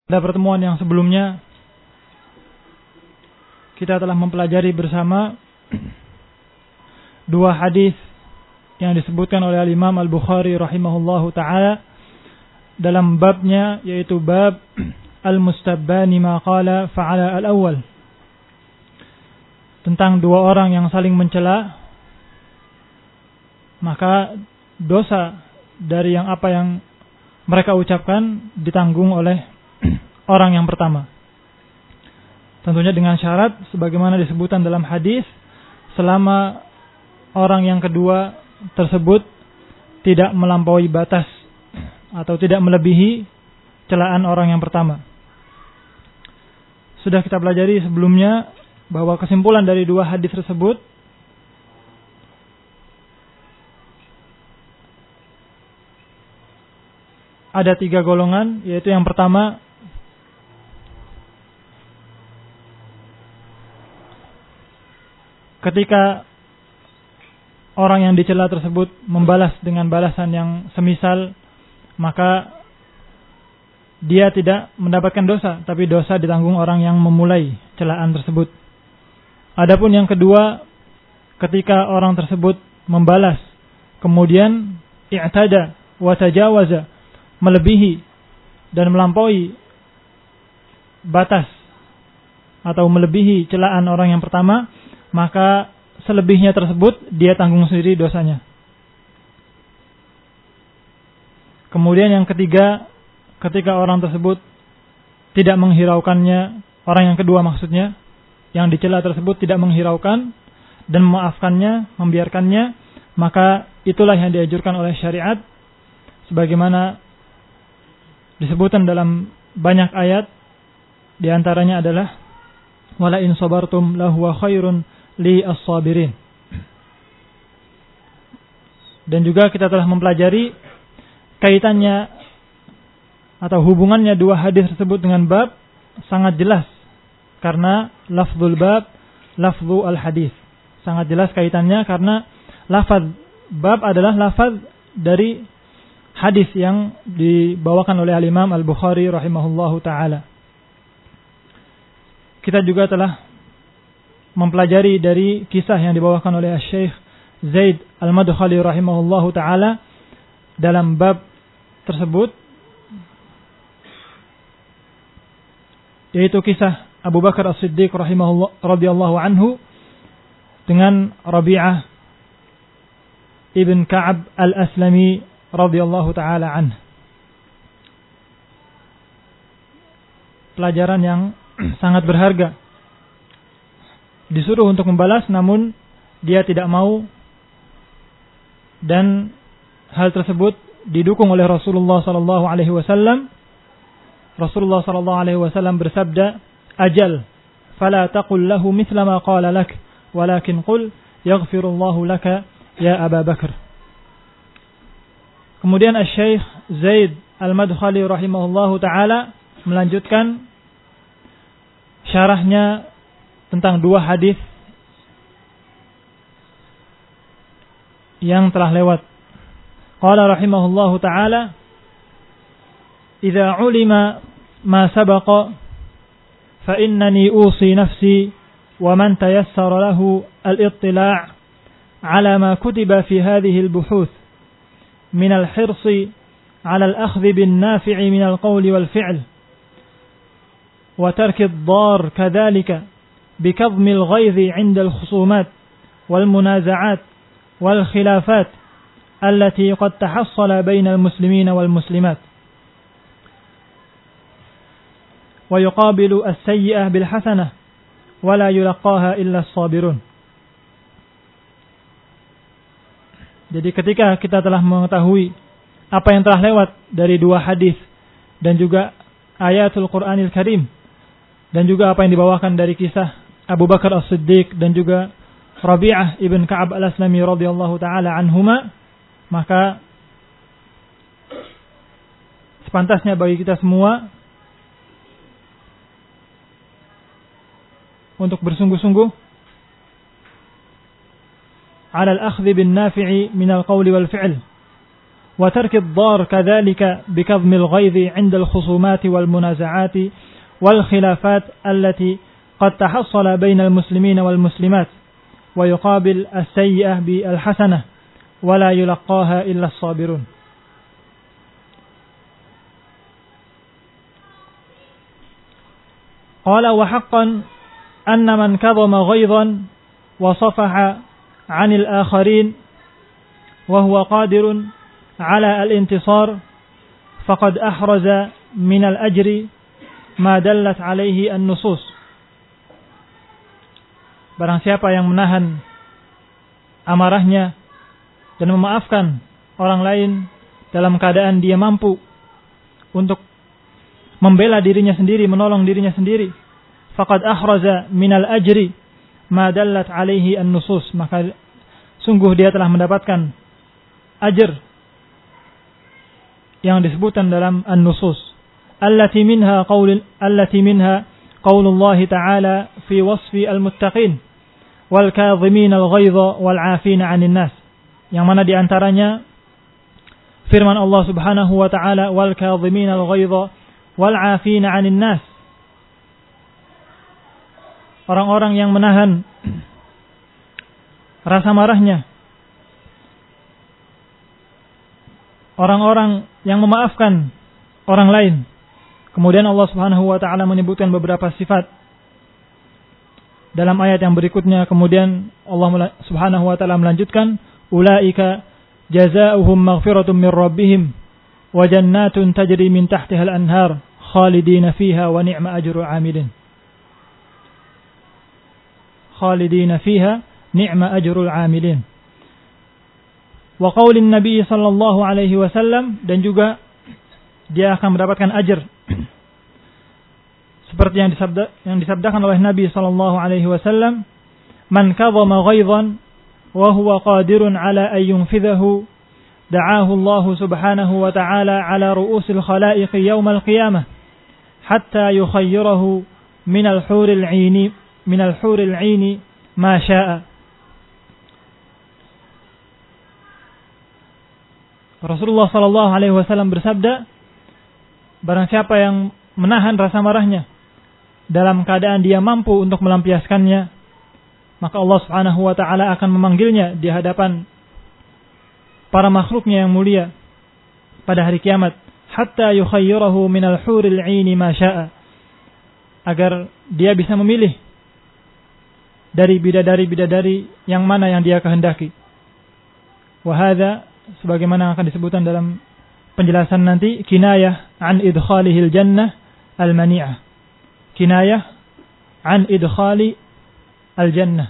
Pada pertemuan yang sebelumnya kita telah mempelajari bersama dua hadis yang disebutkan oleh Imam Al-Bukhari rahimahullahu taala dalam babnya, yaitu bab al-mustabbani ma qala fa'ala al-awwal, tentang dua orang yang saling mencela, maka dosa dari apa yang mereka ucapkan ditanggung oleh orang yang pertama. Tentunya dengan syarat sebagaimana disebutkan dalam hadis, selama orang yang kedua tersebut tidak melampaui batas atau tidak melebihi celaan orang yang pertama. Sudah kita pelajari sebelumnya bahwa kesimpulan dari dua hadis tersebut ada tiga golongan, yaitu yang pertama, ketika orang yang dicela tersebut membalas dengan balasan yang semisal, maka dia tidak mendapatkan dosa, tapi dosa ditanggung orang yang memulai celaan tersebut. Adapun yang kedua, ketika orang tersebut membalas, kemudian i'tada wa tajawaza, melebihi dan melampaui batas atau melebihi celaan orang yang pertama, maka selebihnya tersebut dia tanggung sendiri dosanya. Kemudian yang ketiga, ketika orang tersebut tidak menghiraukannya, orang yang kedua maksudnya, yang dicela tersebut tidak menghiraukan dan memaafkannya, membiarkannya, maka itulah yang dianjurkan oleh syariat, sebagaimana disebutkan dalam banyak ayat. Di antaranya adalah wala in sabartum lahuwa khairun li as-sabirin. Dan juga kita telah mempelajari kaitannya atau hubungannya dua hadis tersebut dengan bab sangat jelas, karena lafzul bab lafzu al-hadis. Sangat jelas kaitannya karena lafaz bab adalah lafaz dari hadis yang dibawakan oleh Imam Al-Bukhari rahimahullahu taala. Kita juga telah mempelajari dari kisah yang dibawakan oleh Syekh Zaid Al-Madkhali rahimahullahu taala dalam bab tersebut, yaitu kisah Abu Bakar As-Siddiq radhiyallahu anhu dengan Rabi'ah ibn Ka'ab Al-Aslami radhiyallahu taala anhu. Pelajaran yang sangat berharga. Disuruh untuk membalas, namun dia tidak mau, dan hal tersebut didukung oleh Rasulullah sallallahu alaihi wasallam. Rasulullah sallallahu alaihi wasallam bersabda, "Ajal, fala taqul lahu mithla ma qala lak, walakin qul yaghfirullahu laka ya Abu Bakar." Kemudian Syekh Zaid Al-Madkhali rahimahullahu taala melanjutkan syarahnya tentang dua hadis yang telah lewat. Qala rahimahullahu taala, "Idza ulima ma sabaqa fa innani usi nafsi wa man tayassara lahu al-ittila' ala ma kutiba fi hadhihi al-buhuth min al-hirsi ala al-akhdh bin-nafi'i min al-qawli wal-fi'l wa tarki ad-dar kadhalika بكظم الغيظ عند الخصومات والمنازعات والخلافات التي قد تحصل بين المسلمين والمسلمات ويقابل السيئة بالحسنة ولا يلقاها إلا الصابرون. Jadi ketika kita telah mengetahui apa yang telah lewat dari dua hadis dan juga ayatul Qur'anil Karim, dan juga apa yang dibawakan dari kisah Abu Bakar As-Siddiq dan juga Rabi'ah ibn Ka'ab Al-Aslami radhiyallahu ta'ala anhuma, maka sepantasnya bagi kita semua untuk bersungguh-sungguh ala al-akhdhi bin nafi'i min al-qawli wal fi'l, وترك الضار كذلك بكظم الغيظ عند الخصومات والمنازعات والخلافات التي قد تحصل بين المسلمين والمسلمات ويقابل السيئة بالحسنة ولا يلقاها إلا الصابرون. قال وحقا أن من كظم غيظا وصفح عن الآخرين وهو قادر على الانتصار فقد أحرز من الأجر ما دلت عليه النصوص. Barang siapa yang menahan amarahnya dan memaafkan orang lain dalam keadaan dia mampu untuk membela dirinya sendiri, menolong dirinya sendiri, faqad ahraza minal ajri ma dallat alaihi an-nusus, maka sungguh dia telah mendapatkan ajr yang disebutkan dalam an-nusus allati minha qaulullah ta'ala fi wasfi al-muttaqin wal kadhimin al-ghaidha wal 'afina 'anil nas, yang mana di antaranya firman Allah Subhanahu wa ta'ala wal kadhimin al-ghaidha wal 'afina 'anil nas, orang-orang yang menahan rasa marahnya, orang-orang yang memaafkan orang lain. Kemudian Allah Subhanahu wa ta'ala menyebutkan beberapa sifat dalam ayat yang berikutnya. Kemudian Allah Subhanahu wa ta'ala melanjutkan, ulaika jazaohum maghfiratun min rabbihim wa jannatun tajri min tahtiha al-anhar khalidina fiha wa ni'ma ajrul 'amilin. Khalidina fiha ni'ma ajrul 'amilin. Wa qaulin Nabi sallallahu alaihi wasallam, dan juga dia akan mendapatkan ajr seperti yang disabdakan oleh Nabi sallallahu alaihi wasallam, man kadhama ghaidhan wa huwa qadirun ala an yunfidhahu da'ahu Allah subhanahu wa ta'ala ala ru'usil khalaiq yawm al-qiyamah hatta yukhayyirahu min al-huril 'aini ma syaa. Rasulullah sallallahu alaihi wasallam bersabda, barang siapa yang menahan rasa marahnya dalam keadaan dia mampu untuk melampiaskannya, maka Allah Subhanahu wa ta'ala akan memanggilnya di hadapan para makhluknya yang mulia pada hari kiamat, hatta yukhayyirahu minal huril 'aini ma syaa, agar dia bisa memilih dari bidadari-bidadari yang mana yang dia kehendaki. Wa hadza, sebagaimana akan disebutkan dalam penjelasan nanti, kinayah an idkhalihil jannah al-mani'ah. Kinayah an idkhali al-jannah.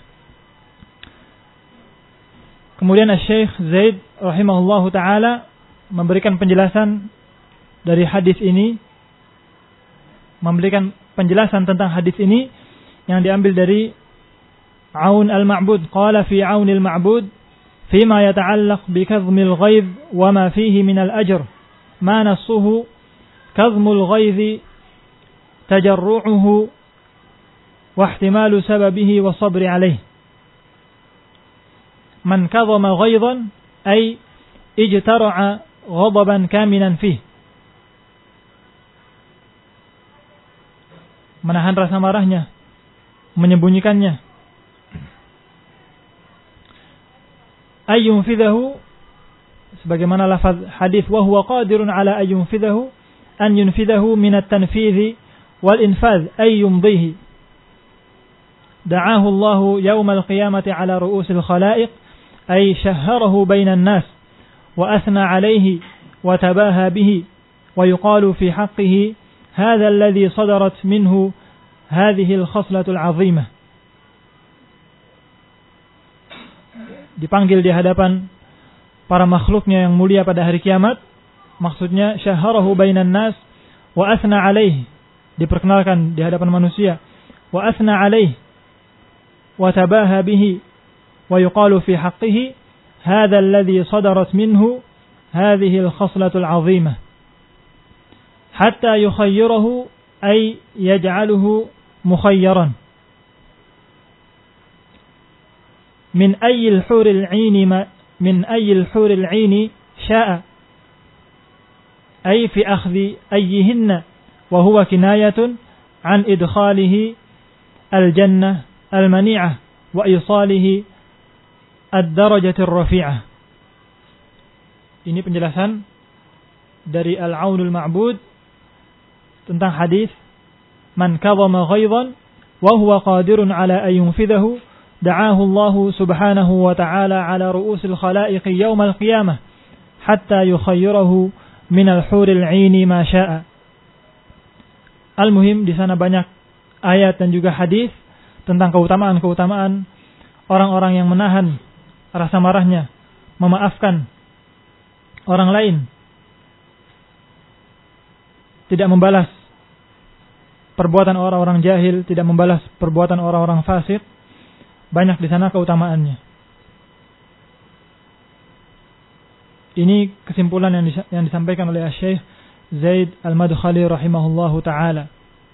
Kemudian Syekh Zaid rahimahullahu ta'ala memberikan penjelasan dari hadis ini, memberikan penjelasan tentang hadis ini yang diambil dari Aun al-Ma'bud. Qala fi Aun al-Ma'bud fima yata'allaq bi kadhmil ghaidh wa ma fihi min al-ajr ma nassuhu kadhmul ghaidh tajarru'uhu wa ihtimalu sababihi wa sabri alayh. Man kadhama ghaidhan ay ijtara'a ghadaban kaminan fih, menahan rasa marahnya, menyembunyikannya. Ay yunfidhahu, sebagaimana lafaz hadis wa huwa qadirun ala ay yunfidhahu, an yunfidhahu min at-tanfidh wal infadh ay yumdihi. Da'ahu Allah yawm al-qiyamati ala ru'usil khalaiq ay shahharahu bainan nas wa athna alayhi wa tabaha bihi wa yuqalu fi haqqihi hadha alladhi sadarat minhu hadhihi al-khaslatu al-'azimah. Dipanggil di hadapan para makhluknya yang mulia pada hari kiamat, maksudnya syahharahu bainan nas wa athna alayhi, diperkenalkan di hadapan manusia, wa athna alayhi wa tabaha bihi wa yuqalu fi haqqihi hadha alladhi sadarat minhu hadhihi al-khaslatu al-'azimah hatta yukhayyirahu ay yaj'aluhu mukhayyaran min ayyi al-huril 'aini syaa ay fi akhdhi ayyihinna wa huwa kinayatun an idkhalihi al-jannah al-mani'ah wa isalihi ad-darajatir rafi'ah. Ini penjelasan dari Al-Aunul Ma'bud tentang hadis man kadhama ghaidhan wa huwa qadirun ala an yunfidhahu da'ahu Allah subhanahu wa ta'ala ala ru'usil khalaiq yawm al-qiyamah hatta yukhayyirahu min al-huril 'aini ma syaa. Al-muhim di sana banyak ayat dan juga hadis tentang keutamaan-keutamaan orang-orang yang menahan rasa marahnya, memaafkan orang lain, tidak membalas perbuatan orang-orang jahil, tidak membalas perbuatan orang-orang fasik. Banyak di sana keutamaannya. Ini kesimpulan yang disampaikan oleh Syekh Zaid Al-Madkhali rahimahullahu taala,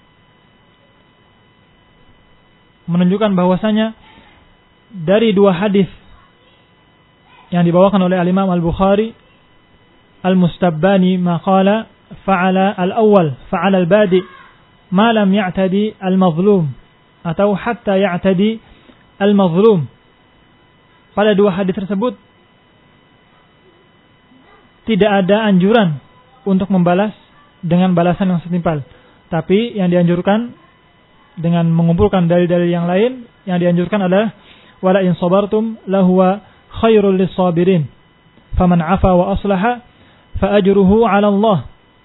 menunjukkan bahwasanya dari dua hadis yang dibawakan oleh Al-Imam Al-Bukhari, Al-Mustabbani maqala fa'ala al-awwal fa'ala al-badi ma lam ya'tadi al-mazlum atau hatta ya'tadi al-mazlum. Pada dua hadis tersebut tidak ada anjuran untuk membalas dengan balasan yang setimpal, tapi yang dianjurkan dengan mengumpulkan dalil-dalil yang lain, yang dianjurkan adalah wala in sabartum lahuwa khairul lis-sabirin faman 'afa wa aslaha fa ajruhu 'ala Allah.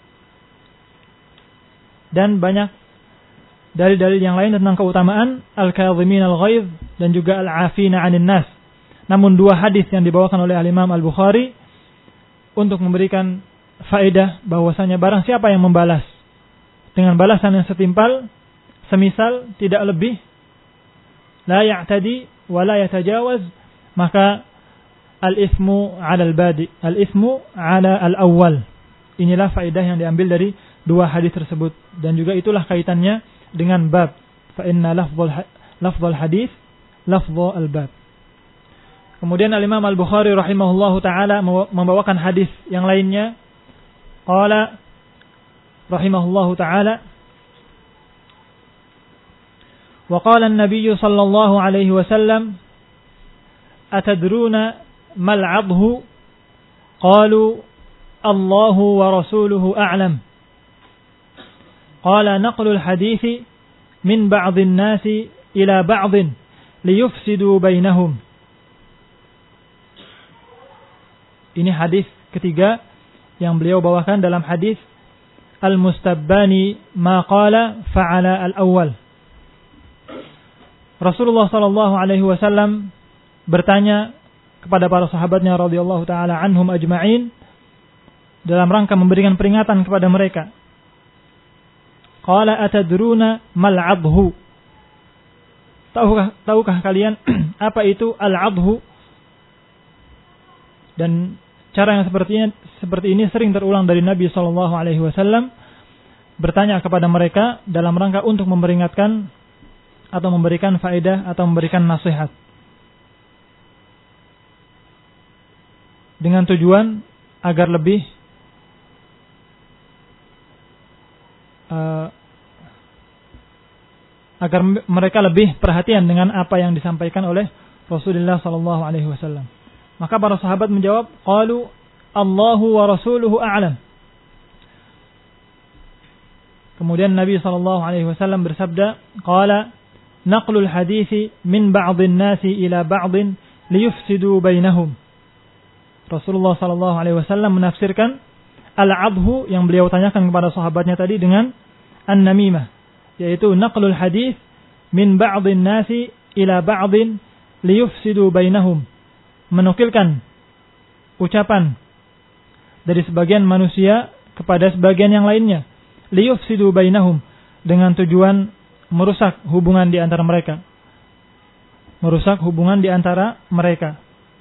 Dan banyak dalil-dalil yang lain tentang keutamaan al-kadhimin al-ghaidh dan juga al-'afina 'anil nas. Namun dua hadis yang dibawakan oleh Al-Imam Al-Bukhari untuk memberikan faedah bahwasanya barang siapa yang membalas dengan balasan yang setimpal, semisal tidak lebih, la ya'tadi wa la yatajawaz, maka al-ithmu 'ala al-badi, al-ithmu 'ala al-awwal. Inilah faedah yang diambil dari dua hadis tersebut, dan juga itulah kaitannya dengan bab fa inna lafdhul hadis lafdhu al-bab. Kemudian Al-Imam Al-Bukhari rahimahullahu taala membawakan hadis yang lainnya. Qala rahimahullahu taala wa qala an-nabiy sallallahu alaihi wasallam atadruna mal 'adhu qalu Allahu wa rasuluhu a'lam. Qala naqlu al-hadithi min ba'd an-nasi ila ba'd liyufsidu bainahum. Ini hadis ketiga yang beliau bawakan dalam hadis Al-Mustabbani ma qala fa'ala al-awwal. Rasulullah sallallahu alaihi wasallam bertanya kepada para sahabatnya radhiyallahu taala anhum ajma'in dalam rangka memberikan peringatan kepada mereka. Qala atadruna mal 'adhu? Tahukah kalian apa itu al-'adhu? Dan cara yang seperti ini sering terulang dari Nabi sallallahu alaihi wasallam bertanya kepada mereka dalam rangka untuk memperingatkan atau memberikan faedah atau memberikan nasihat, dengan tujuan agar lebih agar mereka lebih perhatian dengan apa yang disampaikan oleh Rasulullah sallallahu alaihi wasallam. Maka para sahabat menjawab, qalu Allahu wa rasuluhu a'lam. Kemudian Nabi sallallahu alaihi wasallam bersabda, qala naqlul hadithi min ba'dhin nasi ila ba'dhin liyufsidu bainahum. Rasulullah sallallahu alaihi wasallam menafsirkan al-'adhu yang beliau tanyakan kepada sahabatnya tadi dengan an-namimah, yaitu naqlul hadith min ba'dhin nasi ila ba'dhin liyufsidu bainahum, menukilkan ucapan dari sebagian manusia kepada sebagian yang lainnya, liyufsidu bainahum, dengan tujuan merusak hubungan di antara mereka. Merusak hubungan di antara mereka.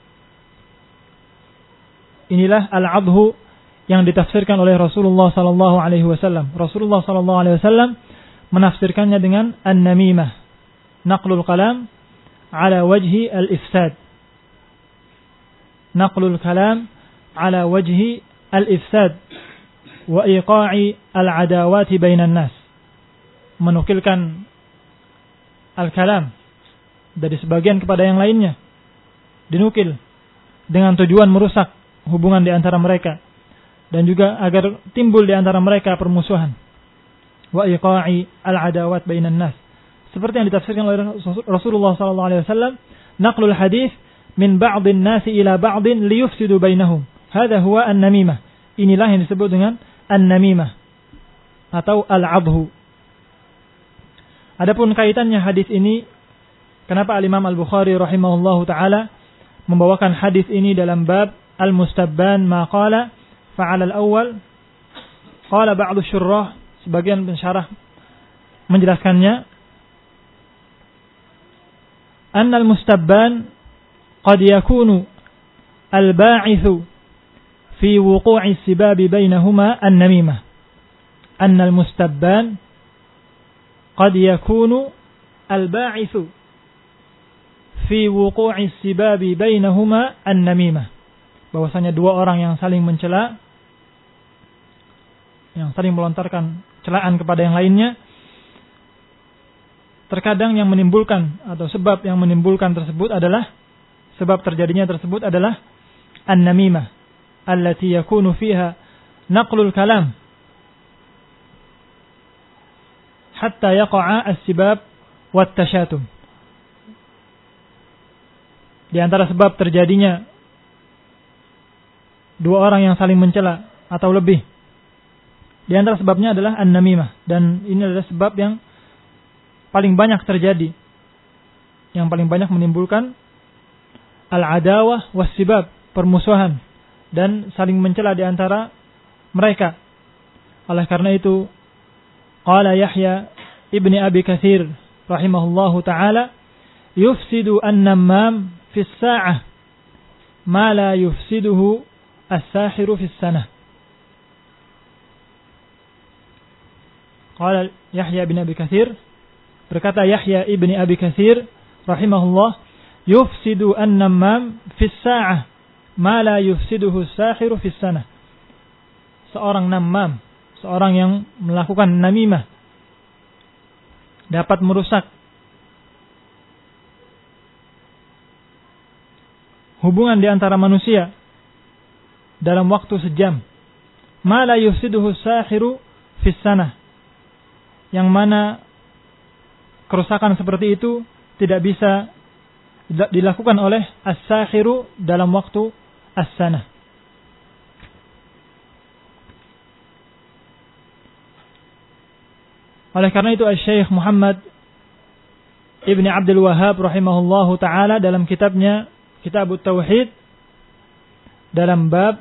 Inilah al-'adhu yang ditafsirkan oleh Rasulullah sallallahu alaihi wasallam. Rasulullah sallallahu alaihi wasallam menafsirkannya dengan an-namimah, naqlul kalam ala wajhi al-ifsad. Naqlul kalam ala wajhi al-ifsad, wa iqa'i al-adawati bainan nas. Menukilkan al-kalam dari sebagian kepada yang lainnya. Dinukil dengan tujuan merusak hubungan di antara mereka dan juga agar timbul di antara mereka permusuhan. Wa iqa'i al-adawat bainan nas. Seperti yang ditafsirkan oleh Rasulullah sallallahu alaihi wasallam, naqlul hadis min ba'dhin nasi ila ba'dhin liyufsidu bainahum. Hadha huwa an-namimah. Inilah yang disebut dengan an-namimah atau al-'adhu. Adapun kaitannya hadis ini, kenapa Al-Imam Al-Bukhari rahimahullahu taala membawakan hadis ini dalam bab al-mustabban ma qala fa'ala al-awwal? Qala ba'du syurrah, sebagian pensyarah menjelaskannya, anna al-mustabban qad yakunu al-ba'ithu fi wuqu'i as-sibab bainahuma an-namimah. Anna al-mustabban qad yakunu al-ba'ithu fi wuqu'i as-sibab bainahuma an-namimah. Bahwasanya dua orang yang saling mencela, yang saling melontarkan celaan kepada yang lainnya, terkadang yang menimbulkan atau sebab yang menimbulkan tersebut adalah, sebab terjadinya tersebut adalah an-namimah allati yakunu fiha naqlul kalam hatta yaqa'a as-sibab wat tashatum. Di antara sebab terjadinya dua orang yang saling mencela atau lebih, di antara sebabnya adalah an-namimah, dan ini adalah sebab yang paling banyak terjadi, yang paling banyak menimbulkan al-adawah was-sibab, permusuhan dan saling mencela di antara mereka. Oleh karena itu, qala Yahya ibni Abi Katsir rahimahullahu taala, yufsidu an-nammam fi as-sa'ah ma la yufsiduhu as-sahiru fi as-sanah. Qala Yahya ibni Abi Katsir, berkata Yahya ibni Abi Katsir rahimahullah, yufsidu an-nammam fi as-sa'ah ma la yufsiduhu as-sahiru fi as-sanah. Seorang nammam, seorang yang melakukan namimah, dapat merusak hubungan di antara manusia dalam waktu sejam. Ma la yufsiduhu as-sahiru fi as-sanah. Yang mana kerusakan seperti itu tidak bisa dilakukan oleh as-sahiru dalam waktu as-sanah. Oleh karena itu Syekh Muhammad Ibn Abdul Wahhab rahimahullahu taala dalam kitabnya Kitabut Tauhid, dalam bab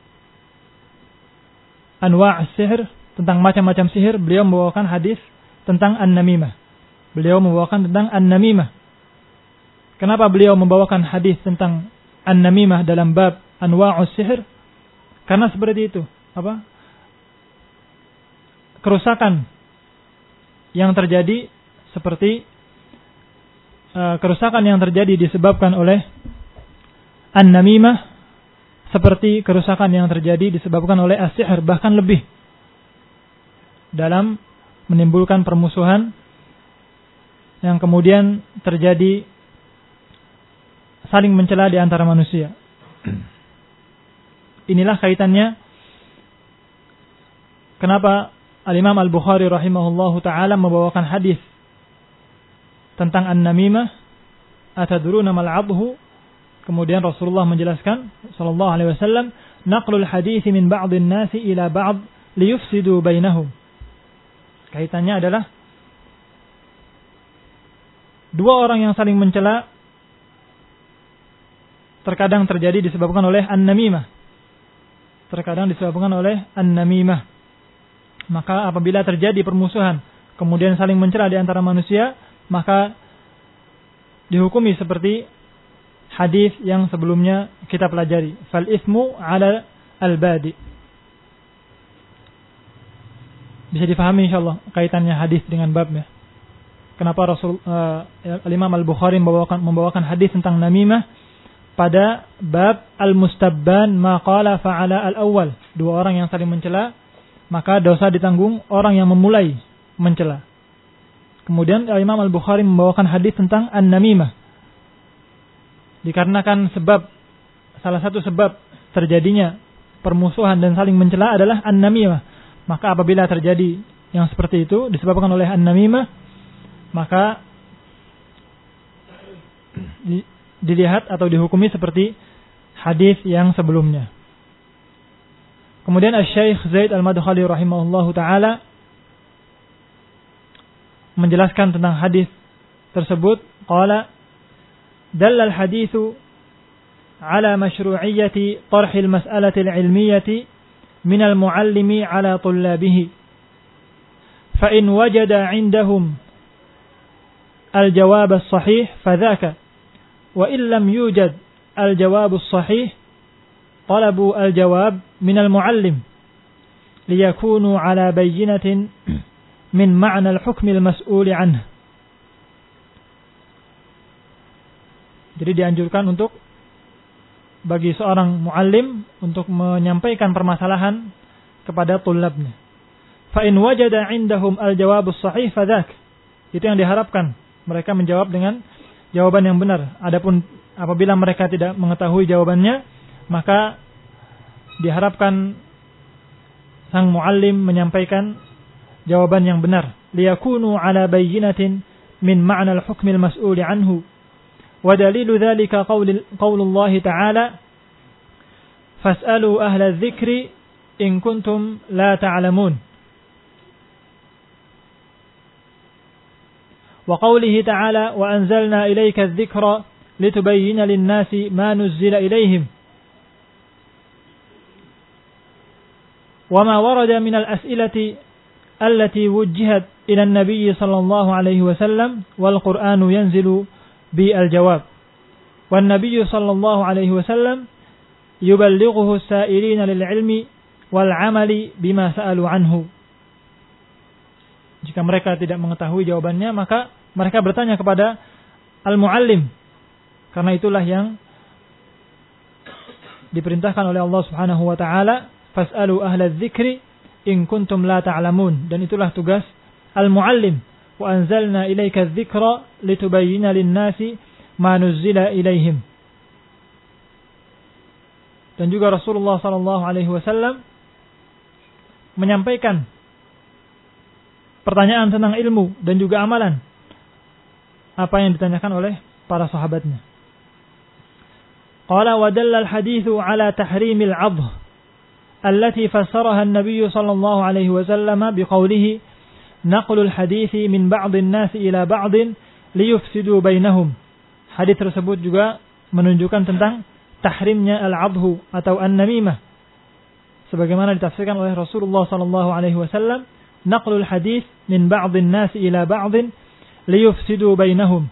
Anwa' as-sihr, tentang macam-macam sihir, beliau membawakan hadis tentang an-namimah. Beliau membawakan tentang an-namimah. Kenapa beliau membawakan hadis tentang an-namimah dalam bab Anwa' as-sihr? Karena seperti itu, kerusakan yang terjadi seperti kerusakan yang terjadi disebabkan oleh an-namimah, seperti kerusakan yang terjadi disebabkan oleh as-sihr, bahkan lebih, dalam menimbulkan permusuhan yang kemudian terjadi saling mencela di antara manusia. Inilah kaitannya kenapa Al-Imam Al-Bukhari rahimahullahu ta'ala membawakan hadis tentang an-namimah. Atadruna mal 'adhu? Kemudian Rasulullah menjelaskan sallallahu alaihi wasallam, naqlul hadits min ba'dhin nasi ila ba'd liyufsidu bainahum. Kaitannya adalah dua orang yang saling mencela terkadang terjadi disebabkan oleh an-namimah. Terkadang disebabkan oleh an-namimah. Maka apabila terjadi permusuhan, kemudian saling mencela di antara manusia, maka dihukumi seperti hadis yang sebelumnya kita pelajari, fal ismu 'ala al-badi. Bisa difahami insyaallah kaitannya hadis dengan babnya. Kenapa Al-Imam Al-Bukhari membawakan hadis tentang namimah pada bab al-mustabban ma qala fa'ala al-awwal, dua orang yang saling mencela maka dosa ditanggung orang yang memulai mencela. Kemudian Imam Al-Bukhari membawakan hadis tentang an-namimah. Dikarenakan salah satu sebab terjadinya permusuhan dan saling mencela adalah an-namimah. Maka apabila terjadi yang seperti itu disebabkan oleh an-namimah, maka dilihat atau dihukumi seperti hadis yang sebelumnya. Kemudian Asy-Syaikh Zaid Al-Madkhali rahimahullahu taala menjelaskan tentang hadis tersebut, qala dalla al-haditsu ala masyru'iyyati tarh al-mas'alati al-'ilmiyyati min al-mu'allimi ala tullabihi fa in wajada 'indahum al-jawab as-sahih fadhaka wa in lam yujad al-jawab as-sahih talabu al-jawab min al-mu'allim liyakunu ala bayyinatin min ma'na al-hukm al-mas'ul anhu. Jadi dianjurkan untuk bagi seorang muallim untuk menyampaikan permasalahan kepada tulabnya. Fa in wajada 'indahum al-jawab as-sahih fadhak. Itu yang diharapkan, mereka menjawab dengan jawaban yang benar. Adapun apabila mereka tidak mengetahui jawabannya, maka diharapkan sang muallim menyampaikan jawaban yang benar. Liyakunu ala bayyinatin min ma'na al-hukm al-mas'ul anhu. Wa dalilu dhalika qaulullah ta'ala fas'alu ahla adh-dhikri in kuntum la ta'lamun. Wa qawlihi ta'ala wa anzalna ilayka adh-dhikra litubayyina lin-nasi ma nuzzila ilayhim. Wa ma warada min al-as'ilati allati wujjihat ila an-nabiy sallallahu alaihi wasallam wal Qur'anu yanzilu bi al-jawab. Wan nabiy sallallahu alaihi wasallam yuballighuhu as-sa'ilina lil-'ilmi wal 'amali bima sa'alu anhu. Jika mereka tidak mengetahui jawabannya, maka mereka bertanya kepada al-muallim. Karena itulah yang diperintahkan oleh Allah Subhanahu wa taala, fas'alu ahla dzikri in kuntum la ta'lamun. Dan itulah tugas al-muallim. Wa anzalna ilaika adh-dhikra litubayyina lin-nasi ma nuzzila ilaihim. Dan juga Rasulullah sallallahu alaihi wasallam menyampaikan pertanyaan tentang ilmu dan juga amalan apa yang ditanyakan oleh para sahabatnya. Qala wa dalla al-hadithu ala tahrimil 'adh التي فسرها النبي صلى الله عليه وسلم بقوله نقل الحديث من بعض الناس إلى بعض ليفسدوا بينهم. Hadis tersebut juga menunjukkan tentang tahrimnya al-'adhu atau an-namimah, sebagaimana ditafsirkan oleh Rasulullah sallallahu alaihi wasallam, naqlul hadis min ba'dhin nas ila ba'dhin liyufsidu bainahum.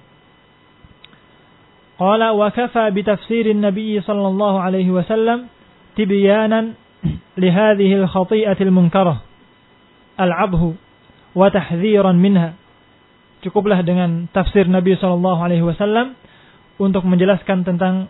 Qala wa kafa bi tafsirin nabiy sallallahu alaihi wasallam tibyanan لهذه الخطيئة المنكرة العضه وتحذيرا منها. Cukuplah dengan tafsir Nabi sallallahu alaihi wasallam untuk menjelaskan tentang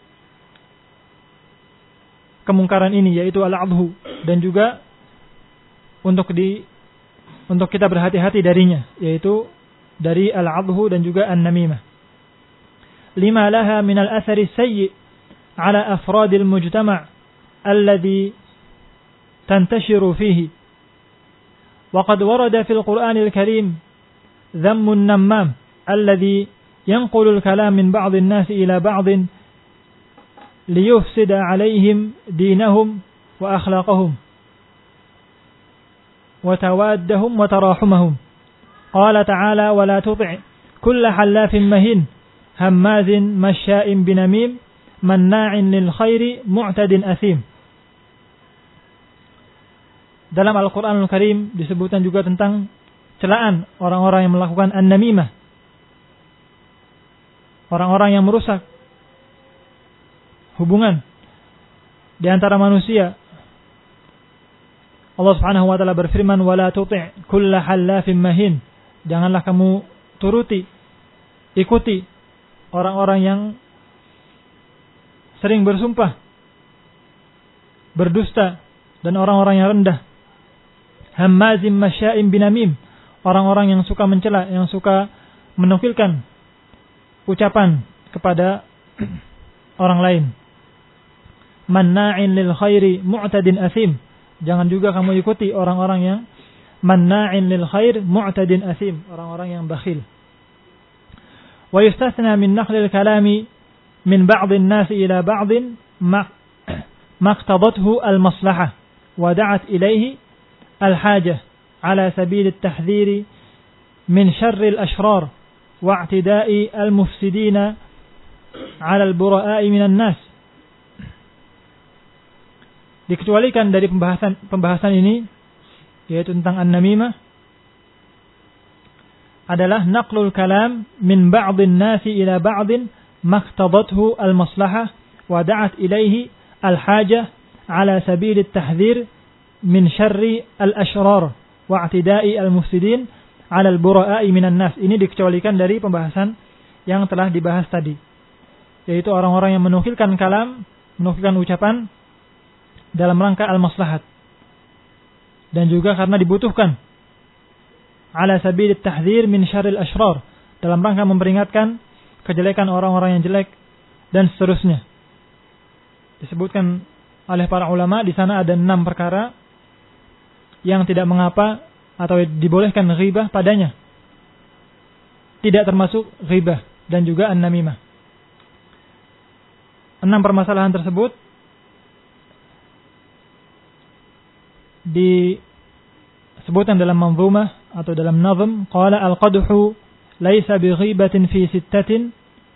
kemungkaran ini, yaitu al-'adhu, dan juga untuk kita berhati-hati darinya, yaitu dari al-'adhu dan juga an-namimah. Lima laha min al-athari sayyi' ala afradil mujtama' alladhi تنتشر فيه وقد ورد في القرآن الكريم ذم النمام الذي ينقل الكلام من بعض الناس إلى بعض ليفسد عليهم دينهم وأخلاقهم وتوادهم وتراحمهم. قال تعالى ولا تطع كل حلاف مهين هماز مشاء بنميم مناع للخير معتد أثيم. Dalam Al-Quranul Karim disebutkan juga tentang celaan orang-orang yang melakukan an-namimah, orang-orang yang merusak hubungan di antara manusia. Allah Subhanahu wa taala berfirman, "Wala tuti' kulla hallafin mahin." Janganlah kamu ikuti orang-orang yang sering bersumpah, berdusta, dan orang-orang yang rendah. hammazim masya'im binamim, orang-orang yang suka mencela, yang suka menukilkan ucapan kepada orang lain. Manna'in lil khairi mu'tadin asim, jangan juga kamu ikuti orang-orang yang manna'in lil khair mu'tadin asim, orang-orang yang bakhil. Wa yustathna min naqlil kalami min ba'dhin nasi ila ba'dhin maqtadathu al-maslahah wa da'at ilayhi al-hajah ala sabil at-tahdhir min syarri al-ashrar wa i'tida'i al-mufsidina ala al-bura'i minan nas. Dikecualikan dari pembahasan ini, yaitu tentang an-namimah, adalah naqlul kalam min ba'dhin nasi ila ba'dhin maqtadathu al-maslahah wa da'at ilayhi al-hajah ala sabil at-tahdhir min syarri al-ashrar wa i'tida'i al-mufsidin ala al-bura'i minan nas. Ini dikecualikan dari pembahasan yang telah dibahas tadi, yaitu orang-orang yang menukilkan kalam, menukilkan ucapan dalam rangka al-maslahat, dan juga karena dibutuhkan ala sabil at-tahdhir min syarril ashrar, dalam rangka memperingatkan kejelekan orang-orang yang jelek dan seterusnya. Disebutkan oleh para ulama di sana ada 6 perkara yang tidak mengapa atau dibolehkan ghibah padanya, tidak termasuk ghibah dan juga an-namimah. 6 permasalahan tersebut disebutkan dalam manzumah atau dalam nazm. Qala al-qadhu laysa bi ghibatin fi sittatin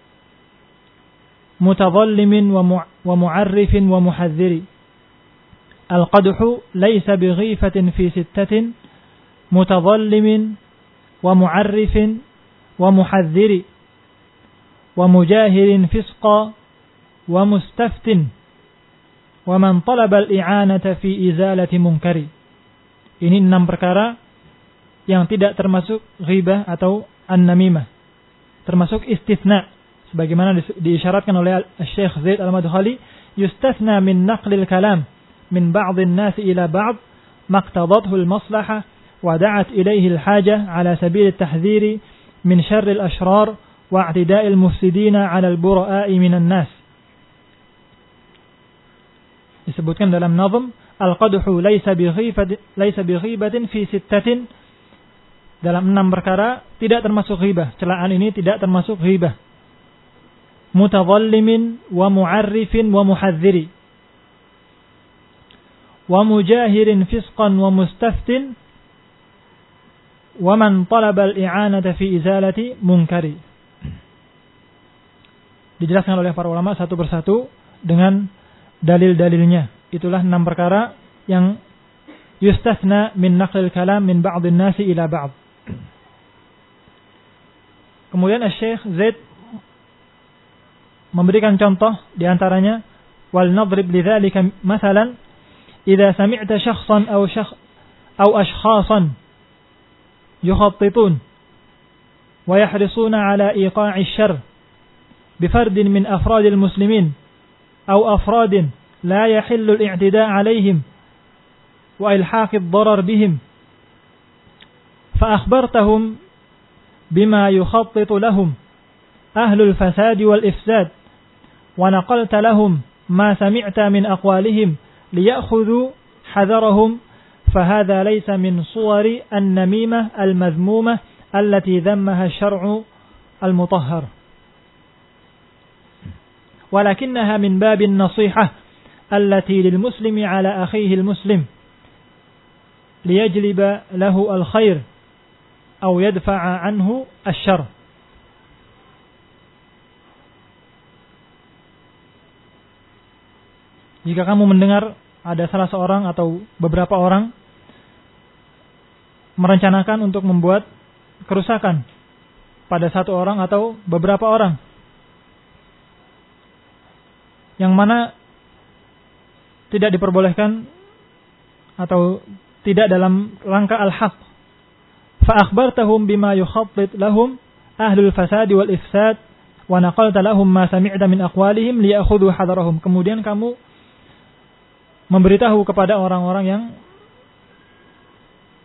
mutadhallimin wa mu'arrifin wa muhadhdhiri. Al-qadhu laysa bi ghibatin fi sittatin mutadhallimin wa mu'arrifin wa muhadhdhiri wa mujahirin fisqa wa mustaftin wa man talaba al-i'anata fi izalati munkari. Ini 6 perkara yang tidak termasuk ghibah atau an-namimah, termasuk istitsna, sebagaimana diisyaratkan oleh Syekh Zaid Al-Madkhali, yustathna min naqlil kalam min ba'dhin nasi ila ba'd maqtadathu al-maslahah wa da'at ilayhi al-hajah ala sabil at-tahdhir min syarri al-ashrar wa i'tida'i al-mufsidina ala al-bura'i minan nas. Disebutkan dalam nazm, al-qadhu laysa bi ghibatin fi sittatin, dalam 6 perkara tidak termasuk ghibah, celaan ini tidak termasuk ghibah. Mutadhallimin wa mu'arrifin wa muhadhdhiri wa mujahirin fisqan wa mustaftin wa man talaba al-i'anata fi izalati munkari. Dijelaskan oleh para ulama satu persatu dengan dalil-dalilnya. Itulah 6 perkara yang yustathna min naqlil kalam min ba'dhin nasi ila ba'd. Kemudian Syekh Zaid memberikan contoh di antaranya, wal nadrib lidzalika mathalan idza sami'ta shakhsan aw ashkhasan yukhattitun wa yahrisuna ala iqa'i asy-syarr bifardin min afradil muslimin aw afradin la yahillu al-i'tida' 'alayhim wa ilhaq ad-darar bihim fa akhbartahum bima yukhattitu lahum ahlul fasad wal ifsad wa naqalta lahum ma sami'ta min aqwalihim liya'khudhu hadarahum fahadha laysa min suwari an-namimah al-madhmumah allati dhammaha asy-syar'u al-mutahhar walakinnaha min babin nasihah allati lil muslimi ala akhihi al-muslim liyajliba lahu al-khair aw yadfa'a anhu asy-syarr. Jika kamu mendengar ada salah seorang atau beberapa orang merencanakan untuk membuat kerusakan pada satu orang atau beberapa orang, yang mana tidak diperbolehkan atau tidak dalam rangka al-haq, fa akhbartahum bima yukhattit lahum ahlul fasad wal ifsad wa naqalta lahum ma sami'ta min aqwalihim liya'khudhu hadarahum. Kemudian kamu memberitahu kepada orang-orang yang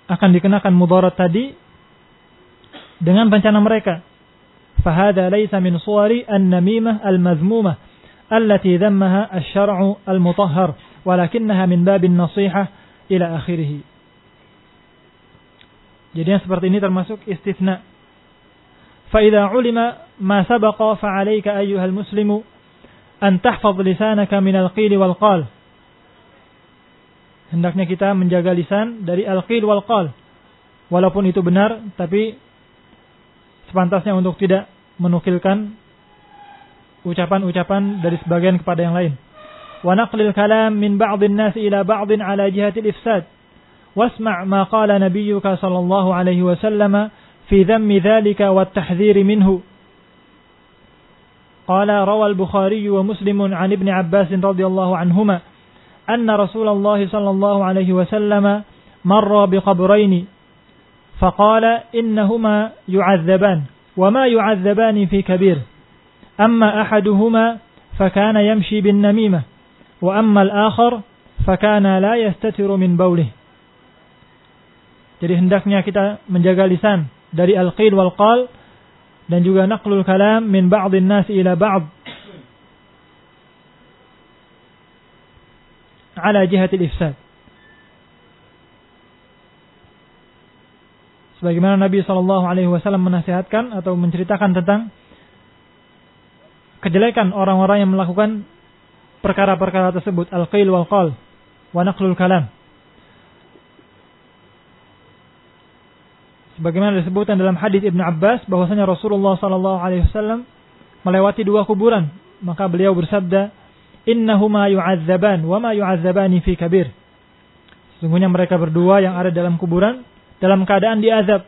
akan dikenakan mudarat tadi dengan rencana mereka. Fahada laysa min suwari an-namimah al-mazmumah allati dhammaha asy-syar'u al-mutahhar walakinnaha min babin nasihah ila akhirih. Jadi yang seperti ini termasuk istitsna. Fa idza ulima ma sabaqa fa 'alaika ayyuhal muslimu an tahfaz lisanaka min al-qil wal qal. Hendaknya kita menjaga lisan dari al-qil wal qal. Walaupun itu benar, tapi sepantasnya untuk tidak menukilkan ucapan-ucapan dari sebagian kepada yang lain. Wa naqlil kalam min ba'dhin nas ila ba'dhin ala jihati al-ifsad. Wasma' ma qala nabiyyuka sallallahu alaihi wasallam fi dhammi dhalika wat tahdhir minhu. Qala rawa al-Bukhari wa Muslim an Ibn Abbas radhiyallahu anhuma anna Rasulullah sallallahu alaihi wasallam marra biqabrayn faqala innahuma yu'adzaban wa ma yu'adzaban fi kabir. أما أحدهما فكان يمشي بالنميمة وأما الآخر فكان لا يستتر من بوله. Jadi hendaknya kita menjaga lisan dari al-qil wal qal dan juga naqlul kalam min ba'dhin nas ila ba'd ala jihati al-ifsad. Sebagaimana Nabi SAW menasihatkan atau menceritakan tentang kejelekan orang-orang yang melakukan perkara-perkara tersebut, al-qil wal qal wa naqlul kalam. Sebagaimana disebutkan dalam hadis Ibnu Abbas bahwasanya Rasulullah sallallahu alaihi wasallam melewati dua kuburan, maka beliau bersabda, "Innahuma yu'adzaban wa ma yu'adzabani fi kabir." Sesungguhnya mereka berdua yang ada dalam kuburan dalam keadaan diazab.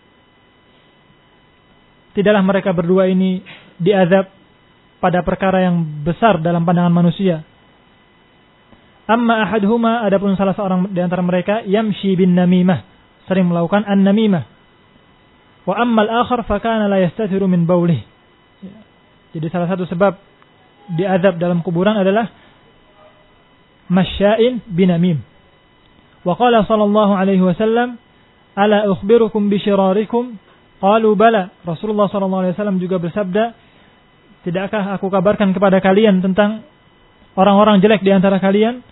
Tidaklah mereka berdua ini diazab pada perkara yang besar dalam pandangan manusia. Amma ahaduhuma, adapun salah seorang di antara mereka yamshi bin namimah, sering melakukan an-namimah. Wa ammal akhar fakana la yastatiru min baulih. Jadi salah satu sebab diazab dalam kuburan adalah masya'in binamim. Wa qala sallallahu alaihi wasallam, ala ukhbirukum bi syirarikum? Qalu bala. Rasulullah sallallahu alaihi wasallam juga bersabda, tidakkah aku kabarkan kepada kalian tentang orang-orang jelek di antara kalian?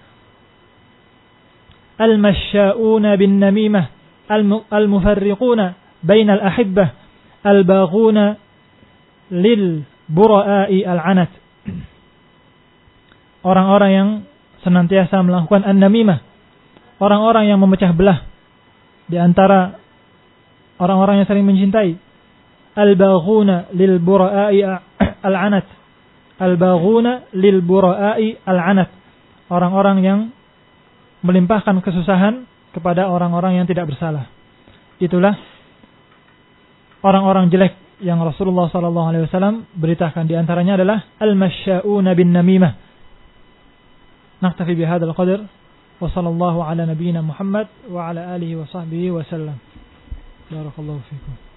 Al-masya'una bin namimah, al-mufarriquna bainal ahibbah, al-baghuna lil bura'i al-anat. Orang-orang yang senantiasa melakukan an-namimah, orang-orang yang memecah belah di antara orang-orang yang saling mencintai. Al-baghuna lil bura'i al-anat, al-baghuna lil bura'i al-anat, orang-orang yang melimpahkan kesusahan kepada orang-orang yang tidak bersalah. Itulah orang-orang jelek yang Rasulullah SAW beritakan. Di antaranya adalah al-masya'una bin namimah. Naktafi bihadzal qadar wa sallallahu ala nabiyyina Muhammad wa ala alihi wa sahbihi wa sallam. Barakallahu fikum.